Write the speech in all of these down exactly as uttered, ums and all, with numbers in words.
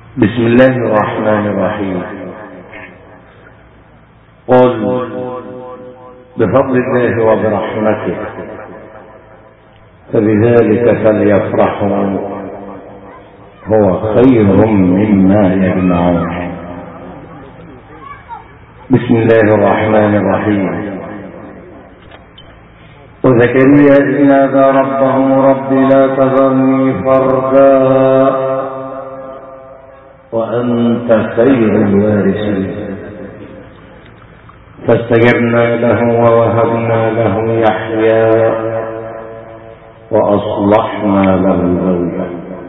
بسم الله الرحمن الرحيم. قل بفضل الله وبرحمته فبذلك فليفرحوا هو خير مما يجمعون. بسم الله الرحمن الرحيم. وزكريا إذ نادى ربه رب لا تذرني فردا وأنت خير الوارثين فاستجبنا له ووهبنا له يحيى وأصلحنا له زوجه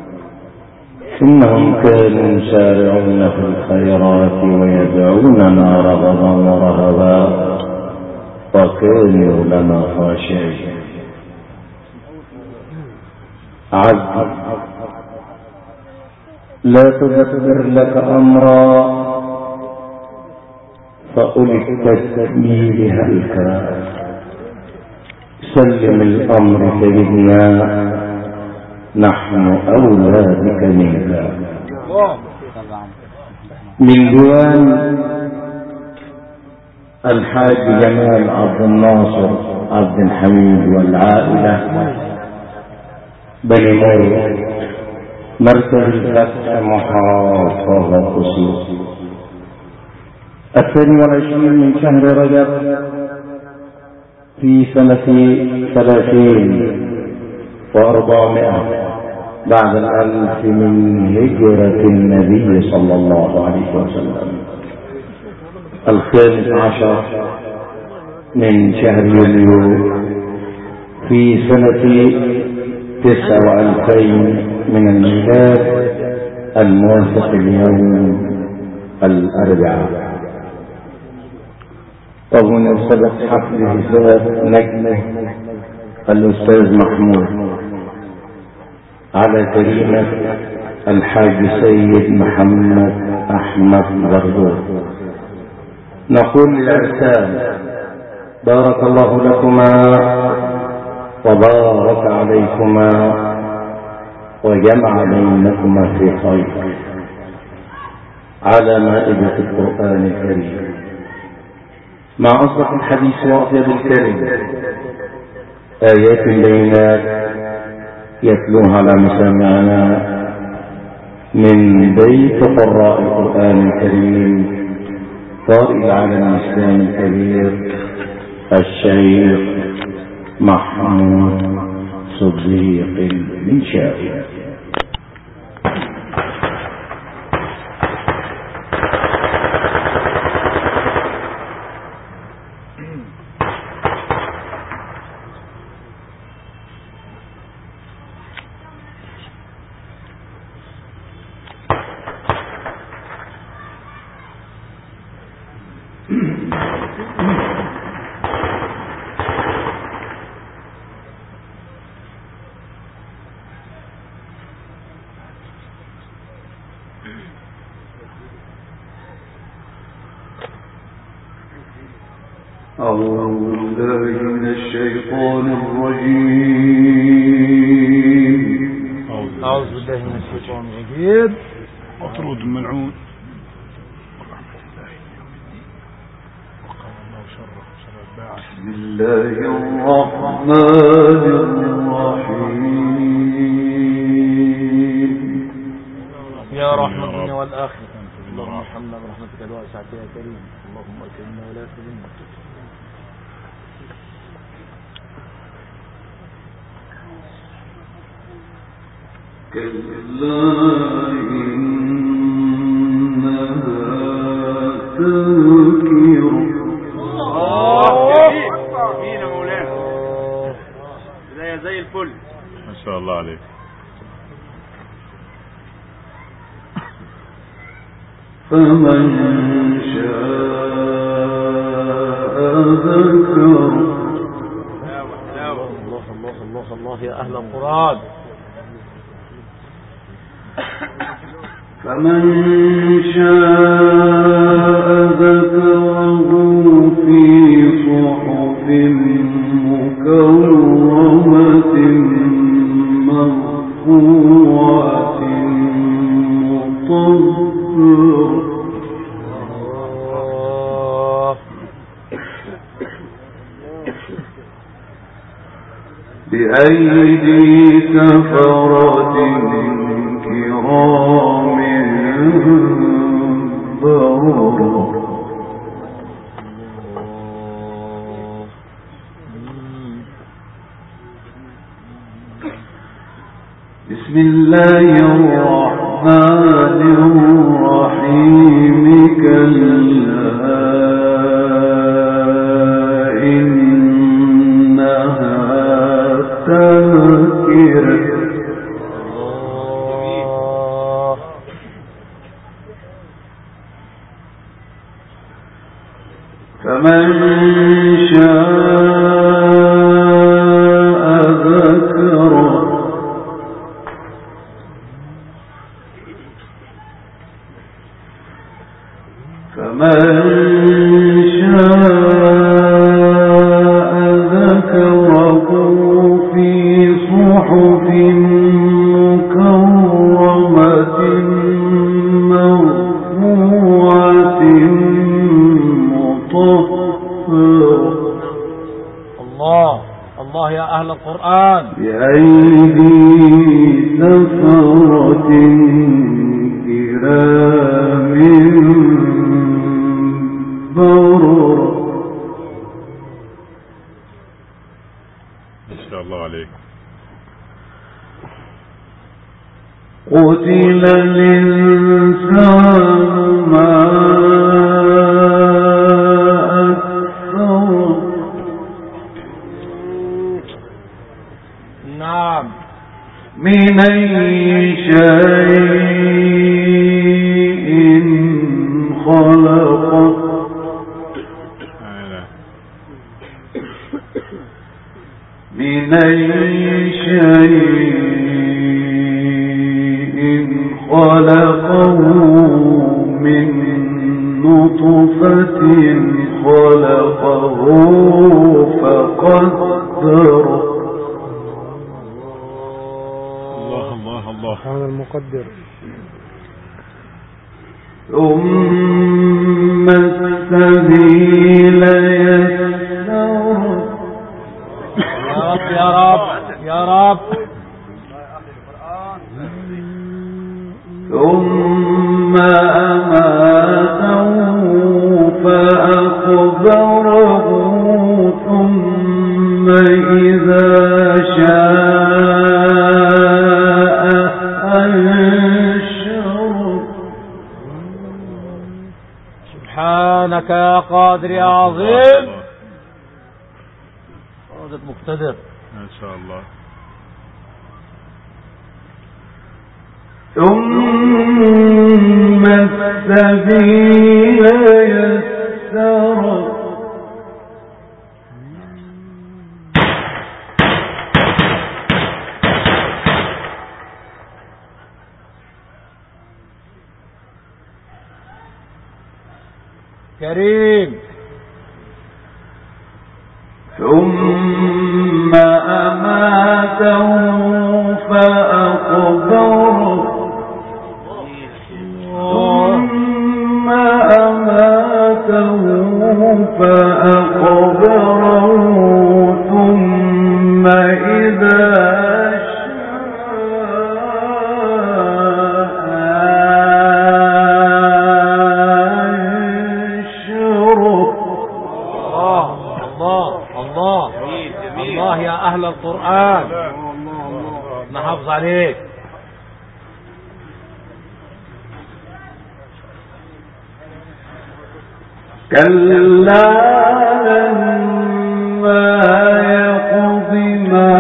إنهم كانوا يسارعون في الخيرات ويدعوننا رغبا ورهبا وكانوا لنا خاشعين. عز لا تدبر لك أمرا فأولي التسميل هلكا سلم الأمر سيدنا نحن أولى بك منك. من ديوان الحاج جمال عبد الناصر عبد الحميد والعائلة بني مور مركز الفتح محافظة أسيوط الثاني والعشرين من شهر رجب في سنة ثلاثين وأربعمائة بعد الألف من هجرة النبي صلى الله عليه وسلم الخامس عشر من شهر يوليو في سنة تسعة وألفين من الميلاد الموافق اليوم الأربعاء. وبمناسبة حفل هزاف نجمه الأستاذ محمود على كلمة الحاج سيد محمد أحمد غردور نقول للعرسان بارك الله لكما وبارك عليكما وجمع بينكما في خير على مائدة القرآن الكريم مع أصدق الحديث وأطيب الكريم آيات بينات يتلوها على مسامعنا من بيت قراء القرآن الكريم قارئ العالم الإسلامي الكبير الشيخ محمود صديق المنشاوي. أعوذ بالله من الشيطان الرجيم أعوذ بالله من الشيطان الرجيم أطرد الملعون بسم الله الرحمن الرحيم. يا رحمتنا والآخرة اللهم ارحمنا برحمتك الواسعة يا كريم اللهم اكرمنا ولا تهنا. كلا إنها تذكرة. الله مين يا مولانا زي زي الفل ما شاء الله عليك. فمن شاء ذكره. الله الله الله الله يا أهل القرآن. فمن شاء ذكره في صحف مكرمة مرفوعة مطهرة بأيدي سفرة كرام بررة. بسم الله الرحمن الرحيم. كلا إنها تذكرة فمن شاء ذكره. فمن شاء ذكره في صحف مكرمة مرفوعة مطهرة. الله الله يا أهل القرآن. بأيدي سفرة كرام بررة. ما شاء الله عليك. قتل الإنسان ما أكفره. نعم. من أي شيء خلقه. من أي شيء خلقه. من نطفة خلقه فقدره. الله الله الله. سبحان المقدر. ثم السبيل يسره. يا رب يا رب. ثم أماته فأقبره. ثم إذا شاء أنشره. سبحانك يا قادر يا عظيم. قادر مقتدر ما شاء الله. ثم السبيل يسره. كريم. ثم أماته فأقبره. ثم أماته فأقبره. ثم إذا الله يا أهل القرآن. نحافظ عليك. كلا لما يقض ما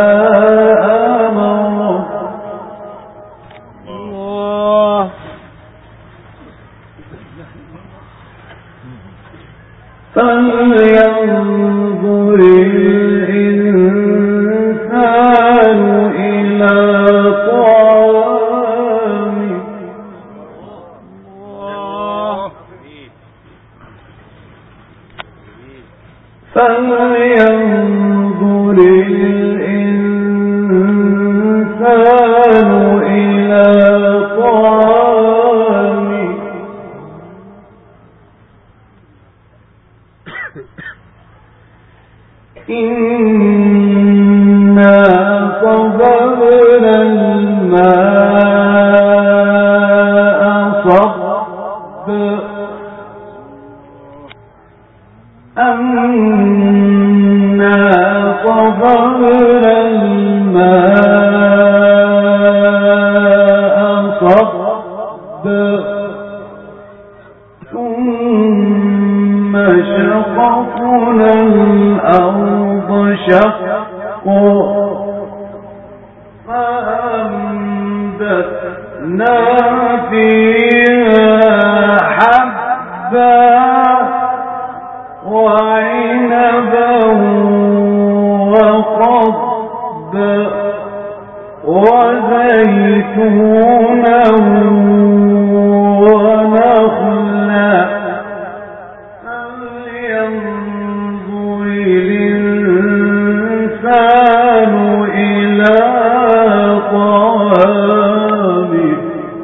أمره. الله. فلينظر الإنسان إلى طعامه. فلينظر الإنسان إلى طعامه. إنا صب ثم شققنا الأرض شقا فأنبتنا فيها حبا وعنبا وقضبا وزيتونا ونخلا فلينظر الإنسان إلى طعامه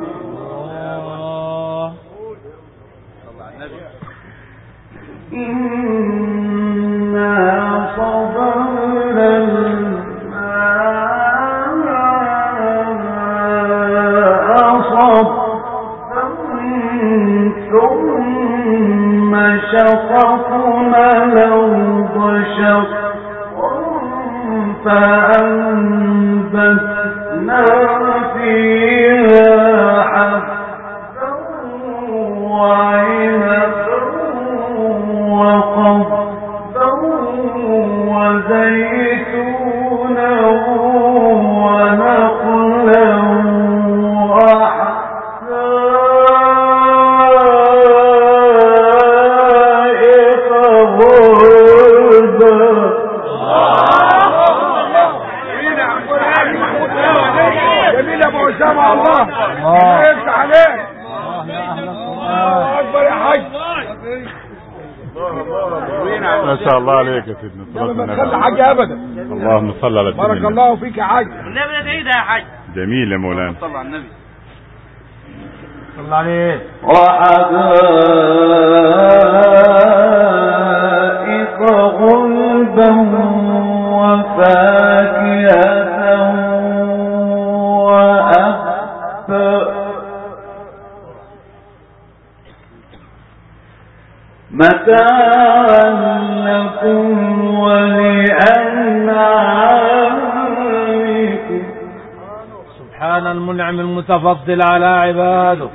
إنا صبرنا ثم شققنا الأرض شقا فأنبتنا فيها حبا وعنبا وقضبا وزيتونا ونخلا سمع الله يفتح عليك الله اكبر يا حاج ما شاء الله عليك يا سيدنا ما تخلي حاجه ابدا. اللهم صل على سيدنا بارك الله فيك يا حاج. النبي ندعي ده يا حاج. جميل يا مولانا. صلى على النبي صلى عليه. وحدائق غلبا وفاكهة متاعا لكم ولأنعامكم. سبحان المنعم المتفضل على عباده.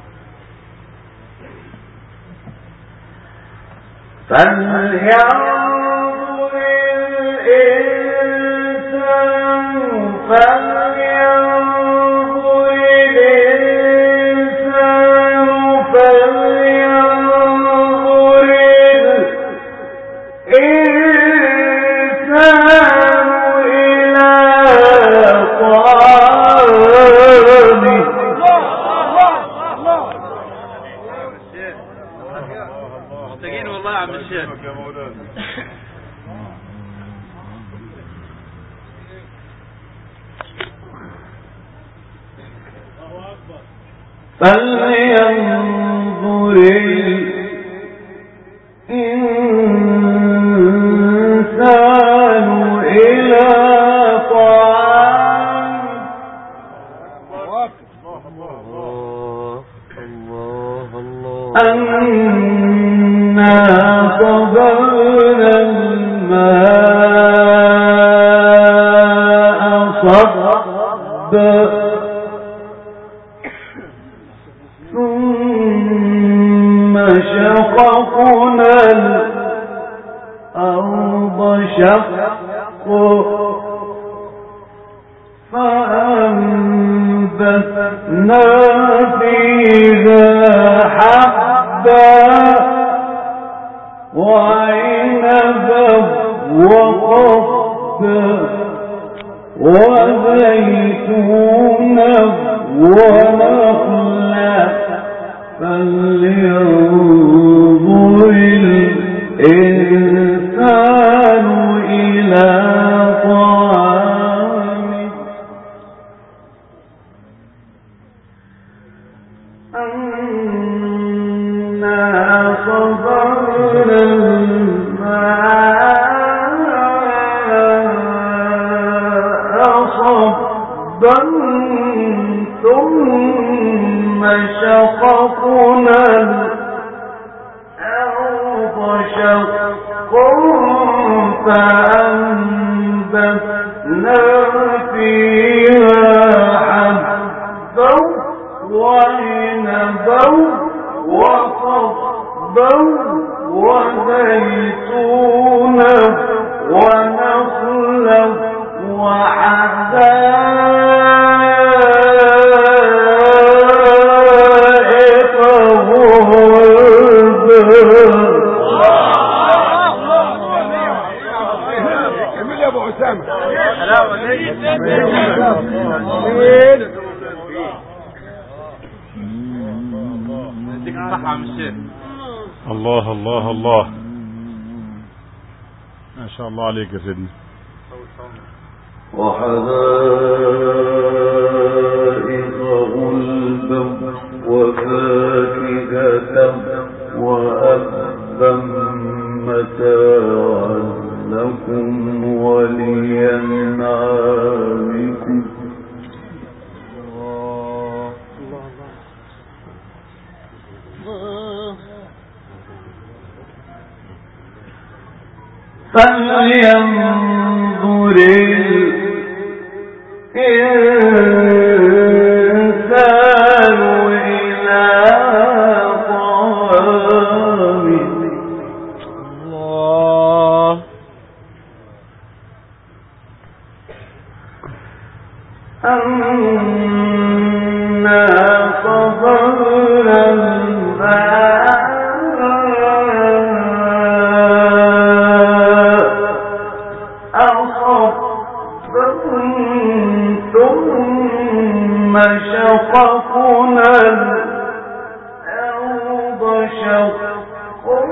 فلينظر الإنسان فلينظر الإنسان فلينظر الإنسان إلى طعامه. محتاجين والله يا عم الشيخ. فلينظر الإنسان إلى طعامه. أنا صببنا الماء صبا ثم شققنا الأرض شقا فأنبتنا فيها حبا وعنبا وقضبا وزيتونا ونخلا فلينظر الإنسان إلى طعامه. أنا صبرنا الماء صبا ثم شققنا الأرض شقا فأنبتنا فيها حبا وعنبا وقضبا وزيتونا ونخلا وحدائق غلبا. جميل يا ابو اسامه. الله الله الله ما شاء الله عليك يا سيدنا. وحدائق غلبا وفاكهة وأبا متاعا لكم ولأنعامكم. فلينظر الإنسان إلى طعامه. الله. أنا صبرنا الماء شققنا الأرض شقا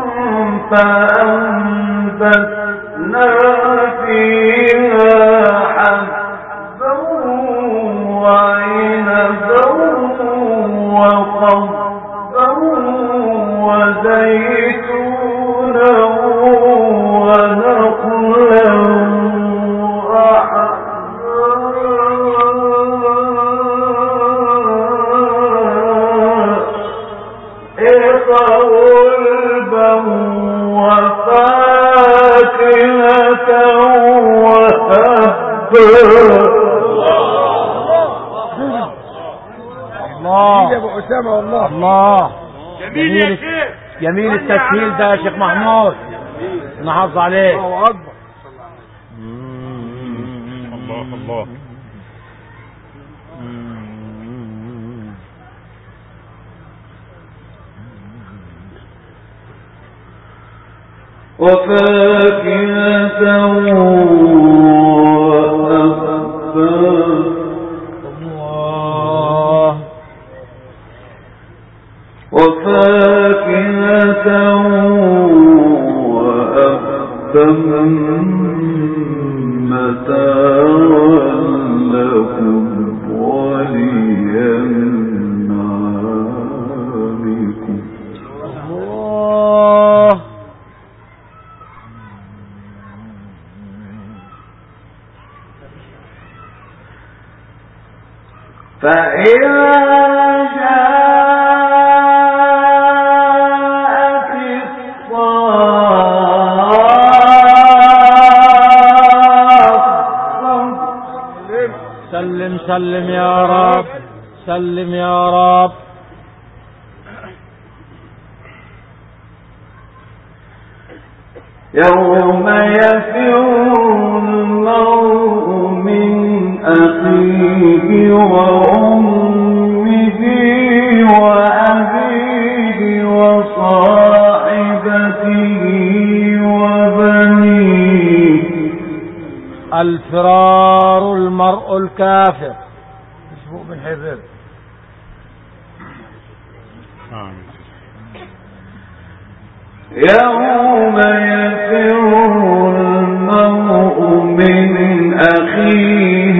فأنبتنا فيها حبا وعنبا وقضبا وزيتونا ونخلا غلبا وفاكهة وهبا. الله يا ابو اسامه والله. الله. جميل يا شيخ. جميل التسهيل ده يا شيخ محمود. نحافظ عليه. الله اكبر. الله الله. وفاكهة وأبا. الله. وفاكهة وأبا متاعا لكم ولأنعامكم. الله. فإذا جاءت الصاخة. سلم سلم يا رب. سلم يا رب. يوم يفر المرء من أخيه وأمه وأبيه وصاحبته وبنيه. الفرار المرء الكافر. اسمه بن حبيب. يوم يفر المرء من أخيه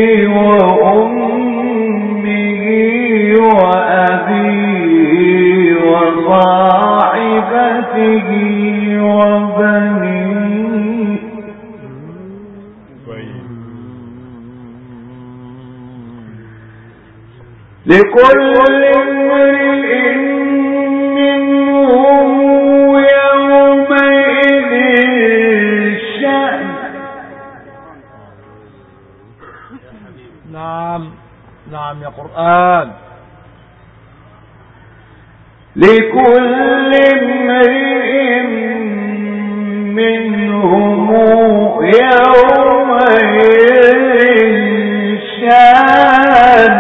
وأمه وأبيه وصاحبته وبنيه. لكل امرئ منهم يومئذ شأن. نعم نعم يا قرآن. لكل امرئ منهم يومئذ شان.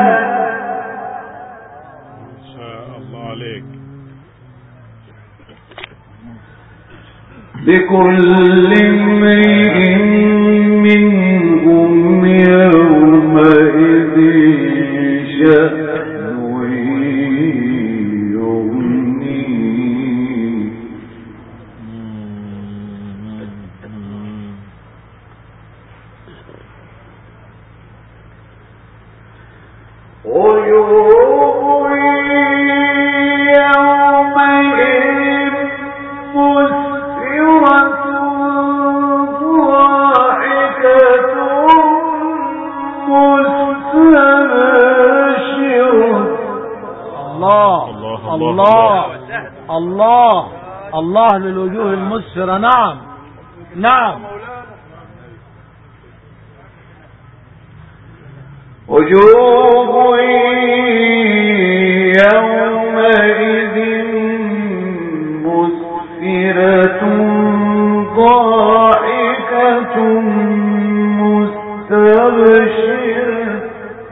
ما شاء الله عليك. لكل امرئ منهم يومئذ شان الله الله للوجوه المسفرة. نعم نعم. وجوه يومئذ مسفرة ضاحكة مستبشرة.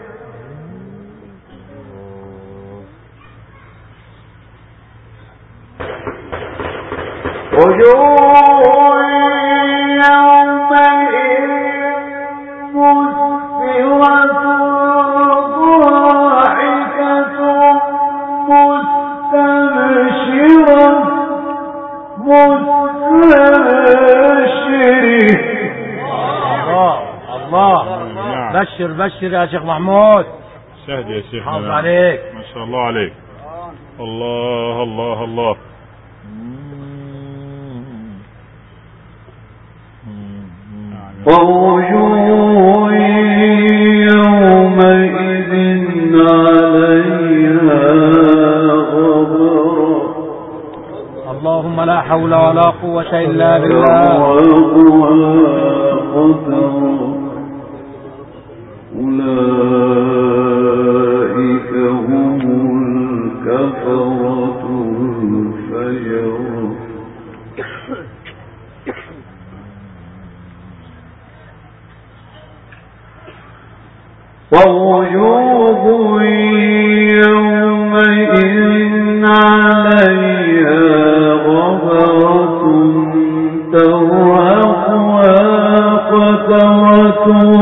وجوه يومئذ مسفرة ضاحكة مستبشرة مستبشرة. الله الله. بشر بشر يا شيخ محمود. شهد يا شيخ. حافظ عليك. ما شاء الله عليك. الله الله الله. ووجوه يومئذ عليها غبرة. اللهم لا حول ولا قوة إلا بالله. أولئك هم الكفرة الفجرة. ووجوه يومئذ عليها غبرة ترهقها قترة.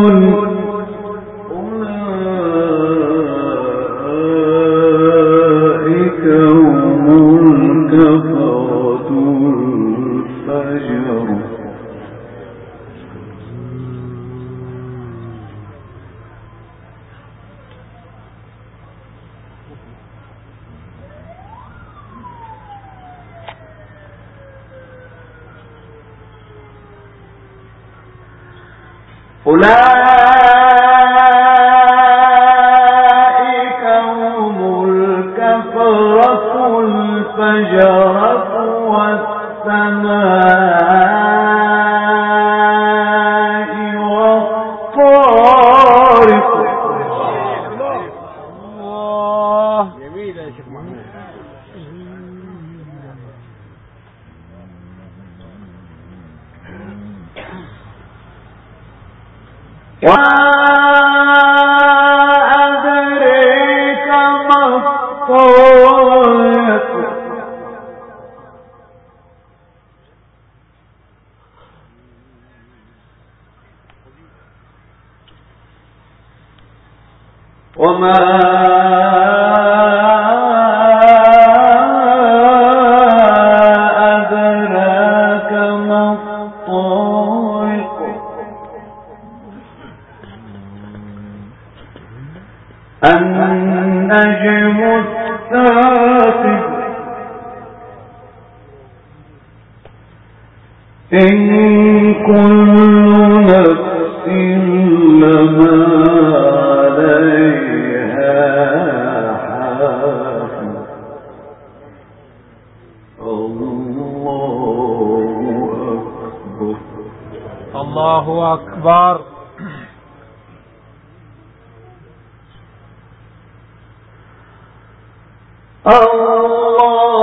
أولئك هم الكفرة الفجرة. أولئك هم الكفرة الفجرة والسماء والطارق. الله جميل يا شيخ محمود. وأدريك ما الطارق. وما أدراك ما الطارق. النجم الثاقب. إن كل نفس لما عليها حافظ. الله أكبر. الله أكبر. الله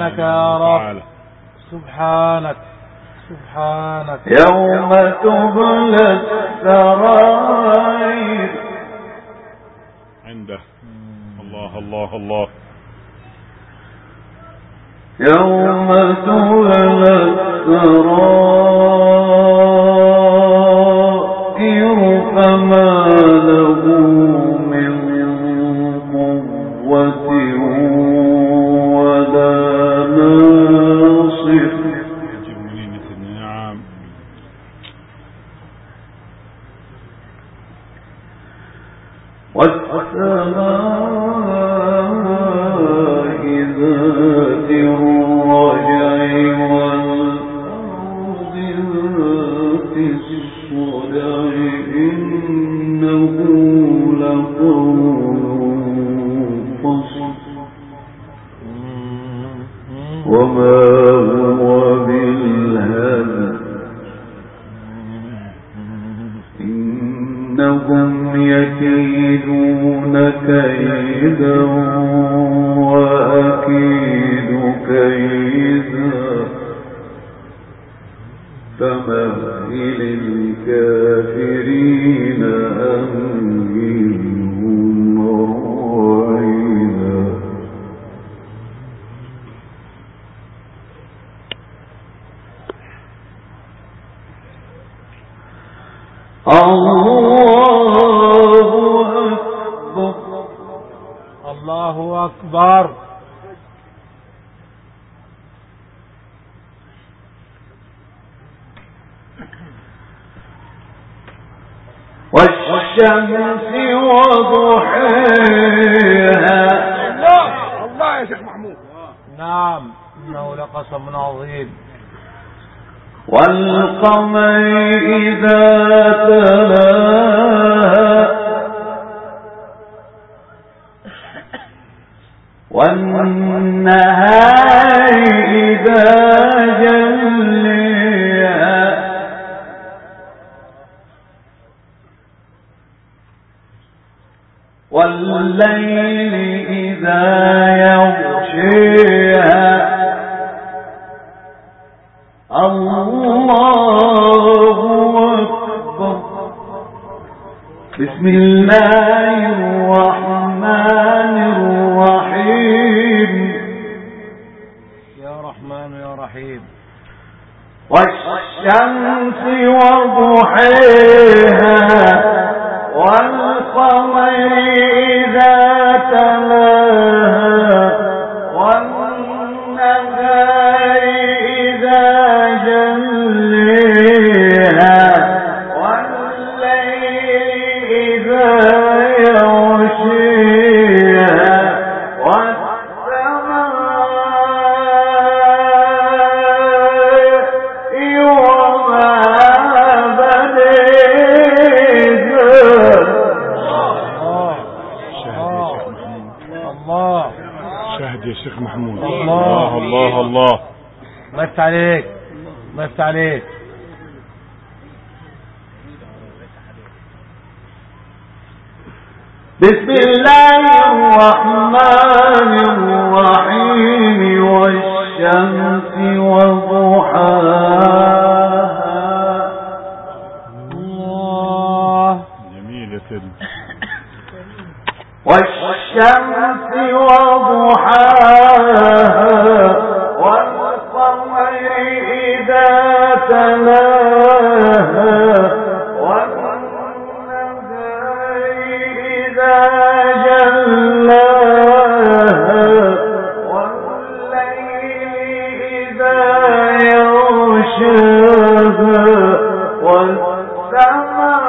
سبحانك يا رب سبحانك سبحانك. يوم تبلى السرائر عنده. الله الله الله. يوم تبلى السرائر فما له من قوة ولا ناصر. نعم. والسماء ذات الرجع والأرض ذات الصدع إنه لقول فصل وما هو بالهزل إنهم يكيدون كيدا وأكيد كيدا فمهل الكافرين أمهلهم رويدا. الله أكبر. والشمس وضحيها. الله الله يا شيخ محمود. نعم إنه لقسم عظيم. والقمر إذا تلاها والنهار إذا جليها والليل إذا يغشيها. الله أكبر. بسم الله الرحمن الرحيم. يا رحمن يا رحيم. والشمس وضحيها والقمر إذا تلاها والنهار إذا جليها والليل إذا يغشيها يا شيخ محمود. الله الله الله. ما يفتح عليك ما يفتح عليك. بسم الله الرحمن الرحيم. والشمس وضحاها. الله جميلة. والشمس وضحاها والقمر إذا تلاها والنهار إذا جلاها والليل إذا يغشاها والسماء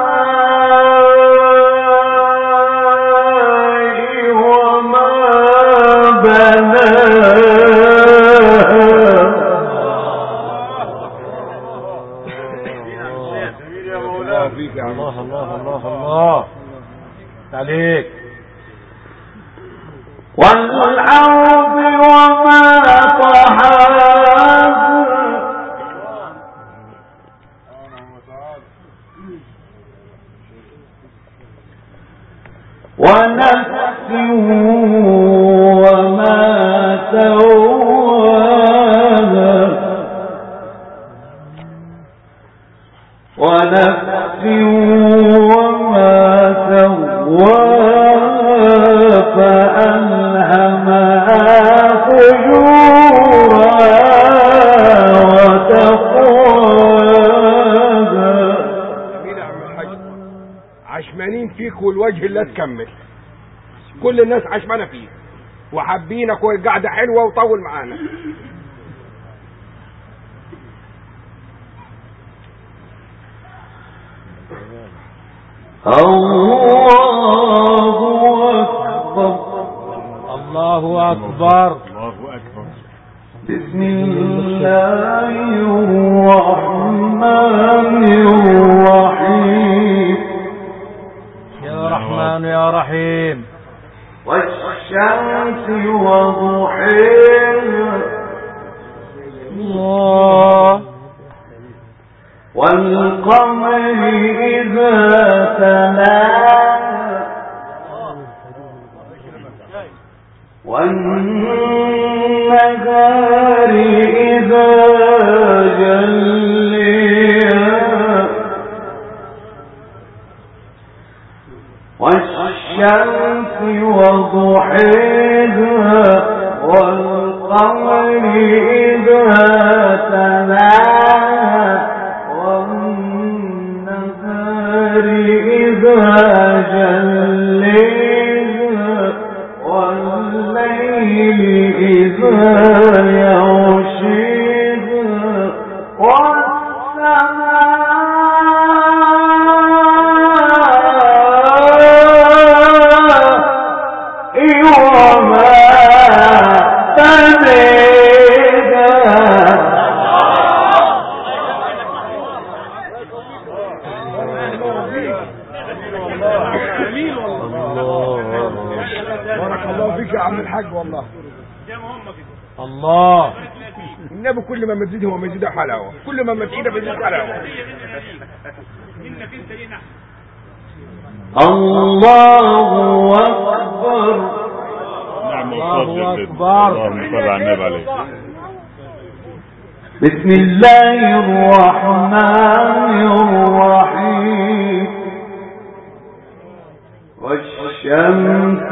الله الله الله الله عليك. والأرض وما طحاها ونفس وما سواها فألهمها فجورها وتقواها. جميل يا عم الحاج، عشمانين فيك والوجه لا تكمل، كل الناس عشمانه فيك وحابينك والقعده حلوه وطول معانا. الله أكبر. الله أكبر. الله أكبر. بسم الله الرحمن الرحيم. يا رحمن يا رحيم. والشمس وضحيها الله. والقمر إذا تلاها والنهار إذا جليها والشمس وضحيها والقمر إذا تلاها والنهار إذا جليها والليل إذا يغشيها والسماء وما بنيها. بارك الله فيك يا عم الحاج والله. الله. النبي كل ما مزيد هو مزيد حلاوه، كل ما مزيد مزيد حلاوه. الله أكبر. نعم الله أكبر. أكبر. اللهم صل على النبي عليه. بسم الله الرحمن الرحيم. والشمس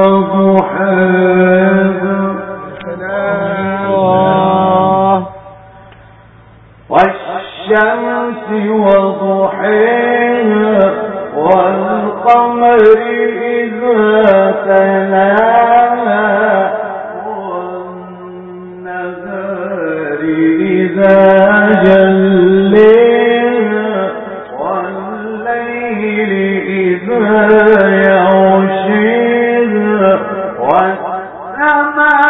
وضحاها الله. والشمس وضحاها والقمر إذا تلاها والنهار إذا جليها والليل إذا يغشيها والسماء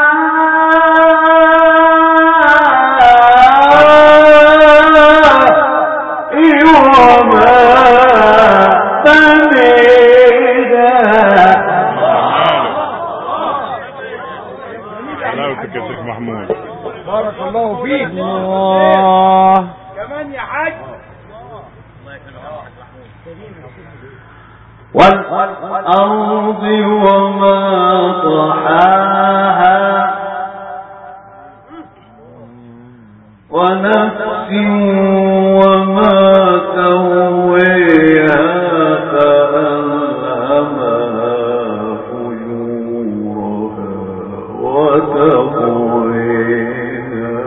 وما بنيها. حلاوتك يا شيخ محمود. بارك الله فيك. الله. كمان يا حاج. والأرض وما طحاها ونفس وما سويها فألهمها فجورها وتقواها.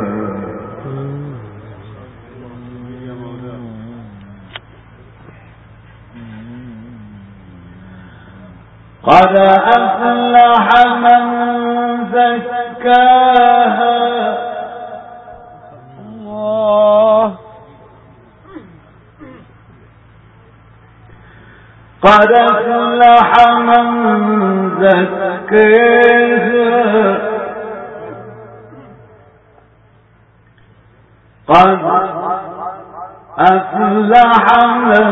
قد أفلح من زكاها. الله. قد أفلح من زكاها. قد أفلح من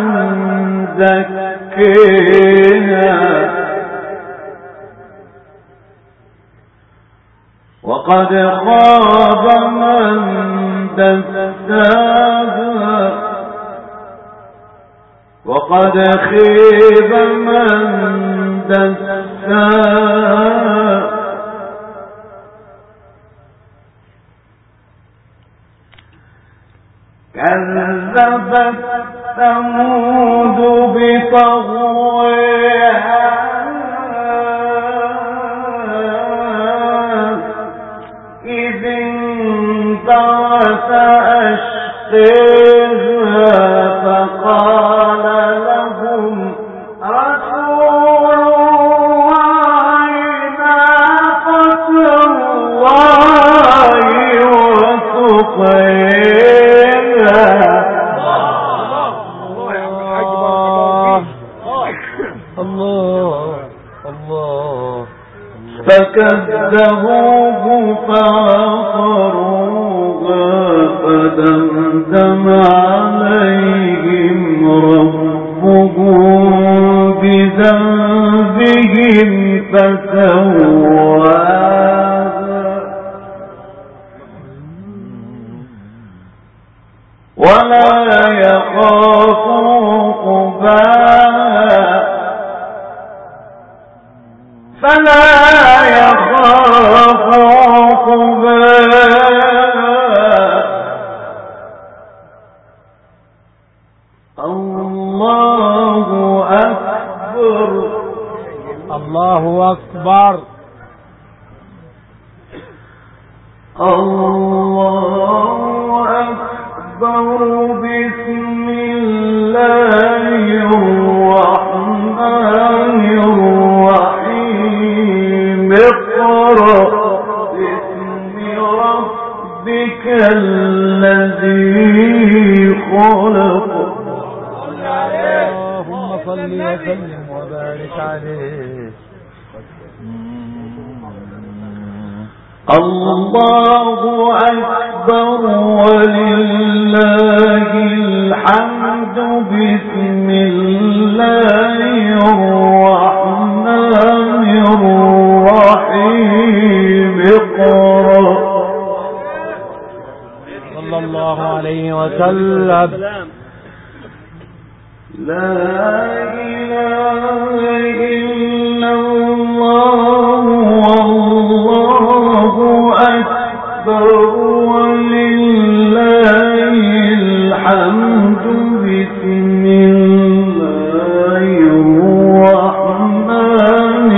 زكاها وقد خاب من دساها وقد خيب من دساها. كذبت ثمود بطغواها أشقها فقال لهم رسول الله ناقة الله وسقيها. الله الله فكذبوه فعقروها فدمدم عليهم ربهم بذنبهم فسواها ولا يخاف عقباها فلا يخاف عقباها. الله أكبر الله أكبر. الله أكبر. بسم الله الرحمن الرحيم. اقرأ باسم ربك الذي خلق. اللهم صل وسلم وبارك عليه. الله أكبر ولله الحمد. بسم الله الرحمن الرحيم. اقرأ. صلى الله عليه وسلم. لا إله إلا الله والله أكبر ولله الحمد. بسم الله الرحمن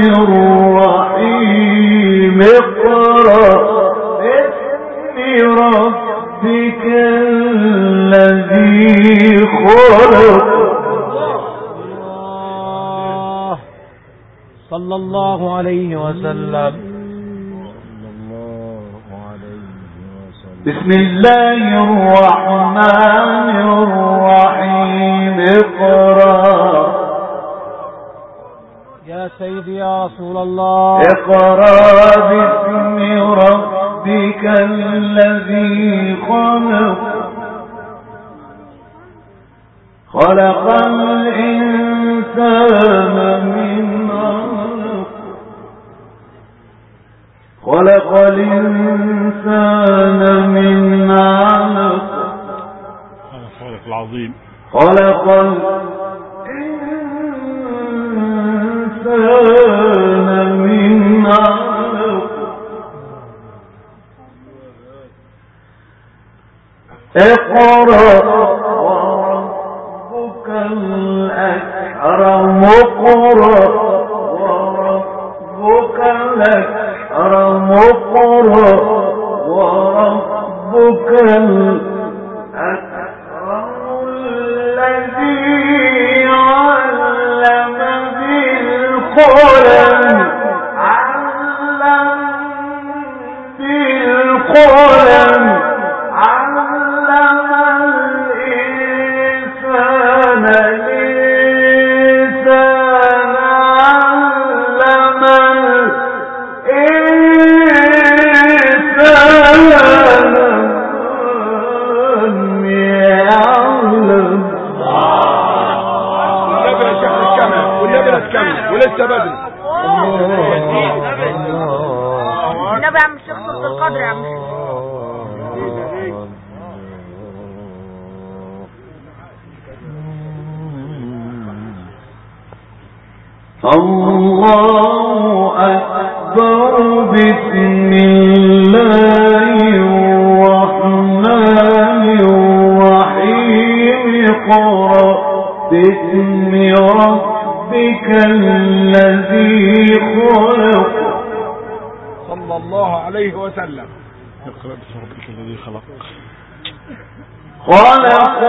الرحيم. اقرأ باسم ربك الذي خلق. صلى الله عليه وسلم. بسم الله الرحمن الرحيم. اقرأ. يا سيدي يا رسول الله. اقرأ باسم ربك الذي خلق. خلق الإنسان من علق. خلق الإنسان من علق. الخالق العظيم. خلق الإنسان من علق. اقرأ وربك الأكرم. اقرأ وربك الأكرم. اقرأ وربك الأكرم الذي علم بالقلم. علم بالقلم. علم الإنسان الإنسان علم الإنسان لم يعلم. ولسه بدري. النبي عم الشيخ صوت القدر يا عم الشيخ. الله أكبر. بسم الله الرحمن الرحيم. اقرأ باسم ربك الذي خلق. صلى الله عليه وسلم. اقرأ باسم ربك الذي خلق. خلق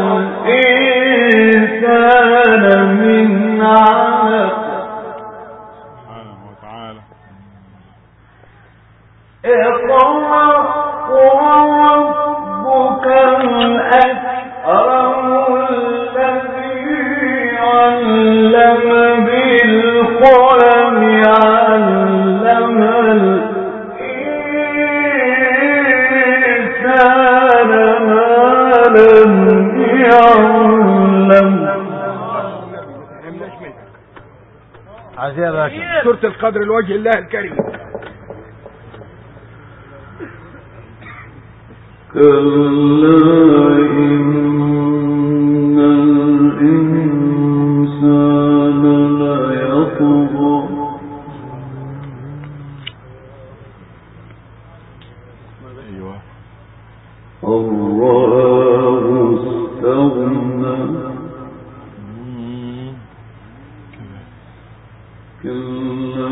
الإنسان من علق سبحانه وتعالى. اقرأ وربك الأكرم الذي علم بالقلم علم الإنسان ما لم يعلم. عزيز يا باشا. سورة القدر لوجه الله الكريم. كلا إن الإنسان ليطغى ايوه أن رآه استغنى كلا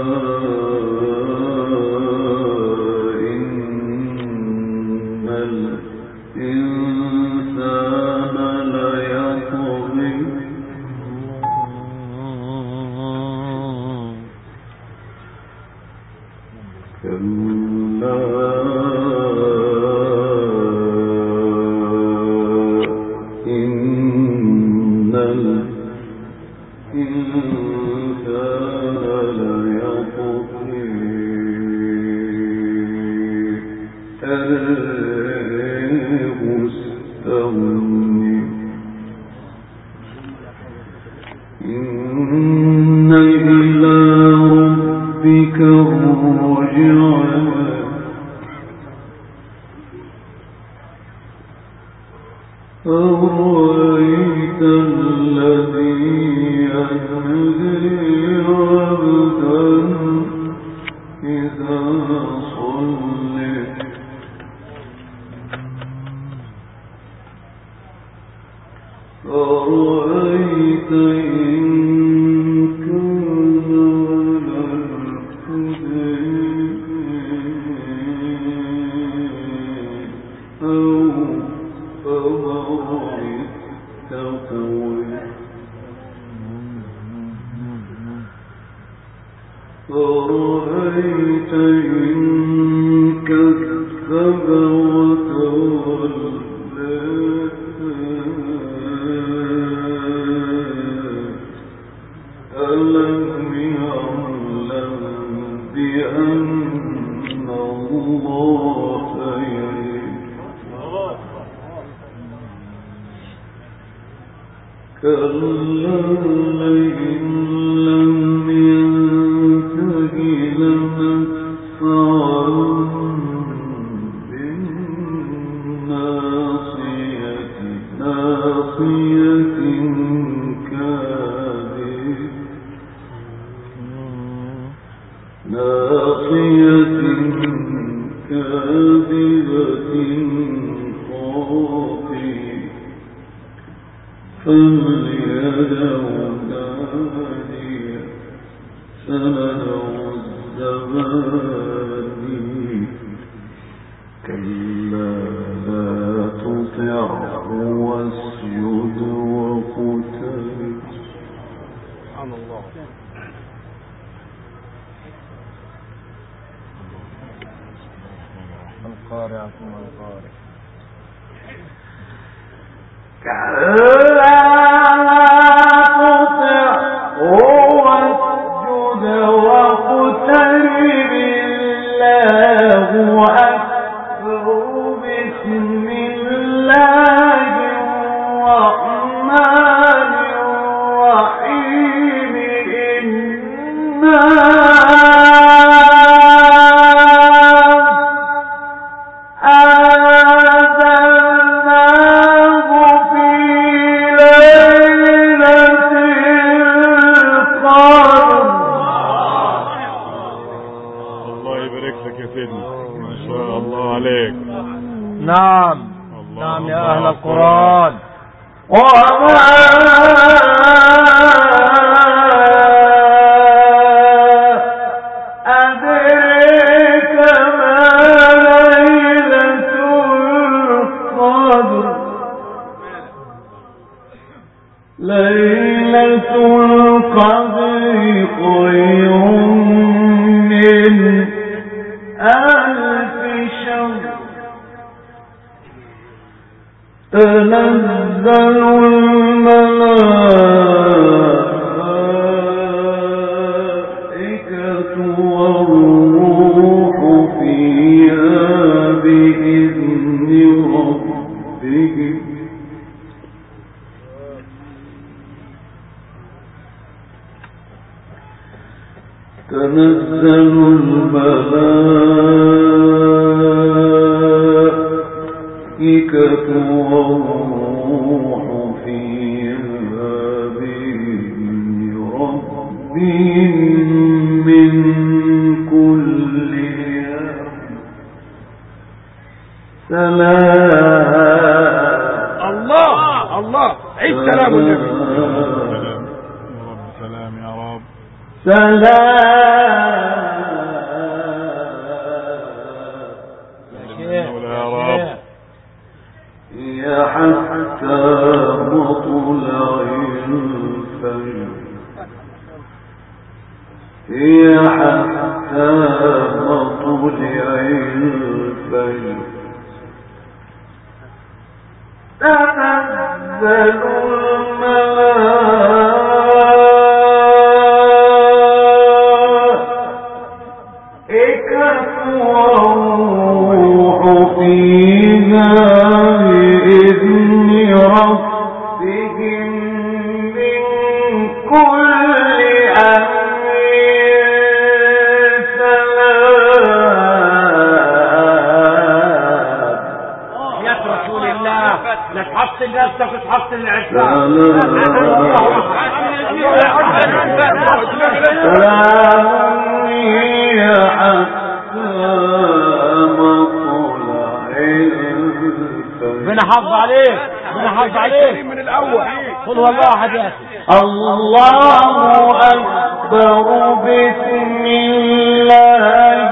إن الإنسان ليطغى كلا إن الإنسان ليطغى أن رآه استغنى إن إلى ربك الرجعى أرأيت الذي ينهي عبدا إذا صلى أرأيت إن كان على الهدى أو أمر بالتقوى أرأيت إن كذب وتولى ألم يعلم بأن الله يرى كلا لئن لم ينته لنسفعا بالناصية ناصية كاذبة ناصية كاذبة خاطئة فليدع ناديا سندع الزبانية كلا لا تطعه واسجد واقترب. سبحان الله. القارعة ثم القارعة. كلا لا تطعه واسجد واقترب الله أكبر بسم الله الرحمن الرحيم إنا نعم نعم يا أهل القرآن. وما أدريك ما ألف شهر تنزل الملائكة والروح فيها بإذن ربهم تنزل الملائكة والروح فيها بإذن ربهم من كل سلام. الله الله عيد سلام النبي. سلام يا رب. سلام يا رب. هي حتى مطلع الفجر هي حتى مطلع الفجر تنزل الملائكة والروح فيها بإذن ربهم من كل أمر سلام. يا رسول الله لا تحصل نفسك وتحصل العشاء. سلام هي حتى مطلع الفجر. بنحافظ عليك بنحافظ عليك من الأول. قل والله أحد يا أخي. الله أكبر بسم الله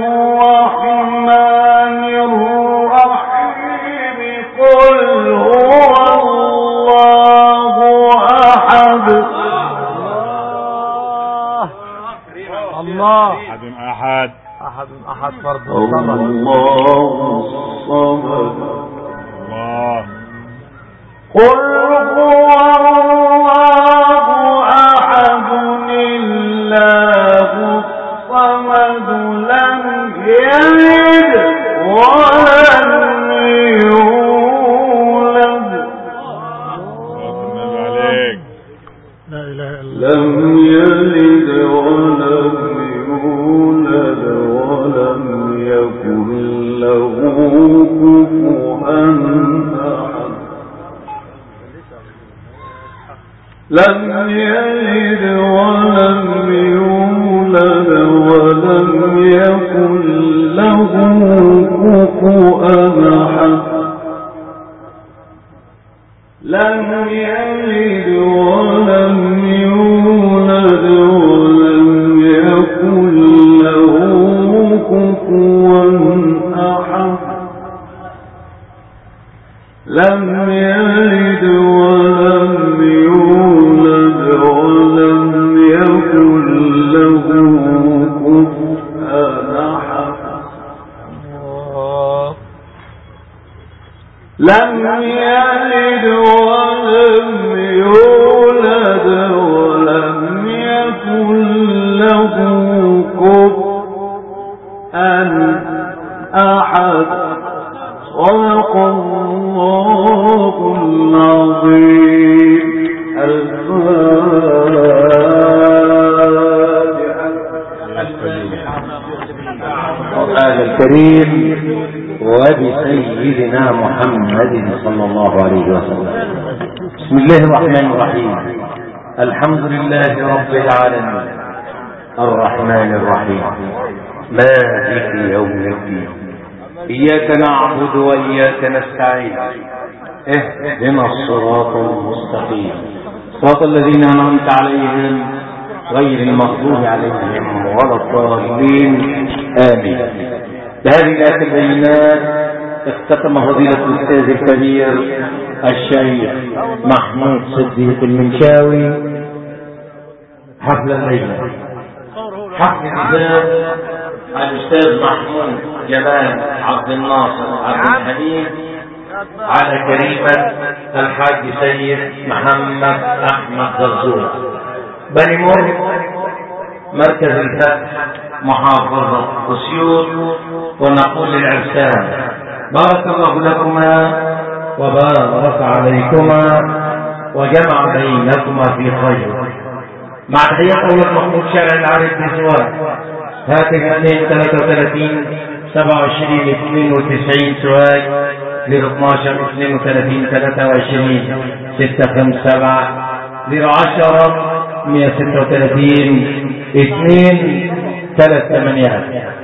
الرحمن الرحيم قل هو الله أحد الله أحد أحد أحد أحد فرد الصمد. الله الصمد الله. قل هو الله أحد الله الصمد لم يلد ولم يولد النبي عليك. لا إله إلا الله. لم يلد ولم يولد ولم يكن له كفوا أحد. لم يلد ولم يولد ولم يكن له كفوا أحد. لم يلد ولم يولد ولم يكن له كفوا أحد. لم يلد ولم يولد ولم يكن له كفوا أحد. لم يلد ولم يولد ولم يكن له كفوا أحد. صدق الله العظيم. القرآن الكريم وبسيدنا محمد صلى الله عليه وسلم. بسم الله الرحمن الرحيم. الحمد لله رب العالمين الرحمن الرحيم مالك يوم الدين. إياك نعبد وإياك نستعين. اهدنا الصراط المستقيم صراط الذين أنعمت عليهم غير المغضوب عليهم ولا الضالين آمين. بهذه الآيات البينات اختتم فضيلة الأستاذ الكبير الشيخ محمود صديق المنشاوي حفل الليلة، حفل الإسلام الأستاذ محمود جمال عبد الناصر عبد الحليم على كريمة الحاج سيد محمد أحمد زرزور بني مر مركز الفتح محافظة أسيوط. ونقول للعرسان بارك الله لكما وبارك عليكما وجمع بينكما في خير. مع تحية أول محمود شارع العارف بزوار هاتف اثنين ثلاثة وثلاثين سبعة وعشرين اثنين وتسعين سواج زيرو اثناشر اثنين وثلاثين ثلاثة وعشرين ستة خمسة سبعة زيرو عشرة مئة وستة وثلاثين اثنين ثلاث ثمانيات.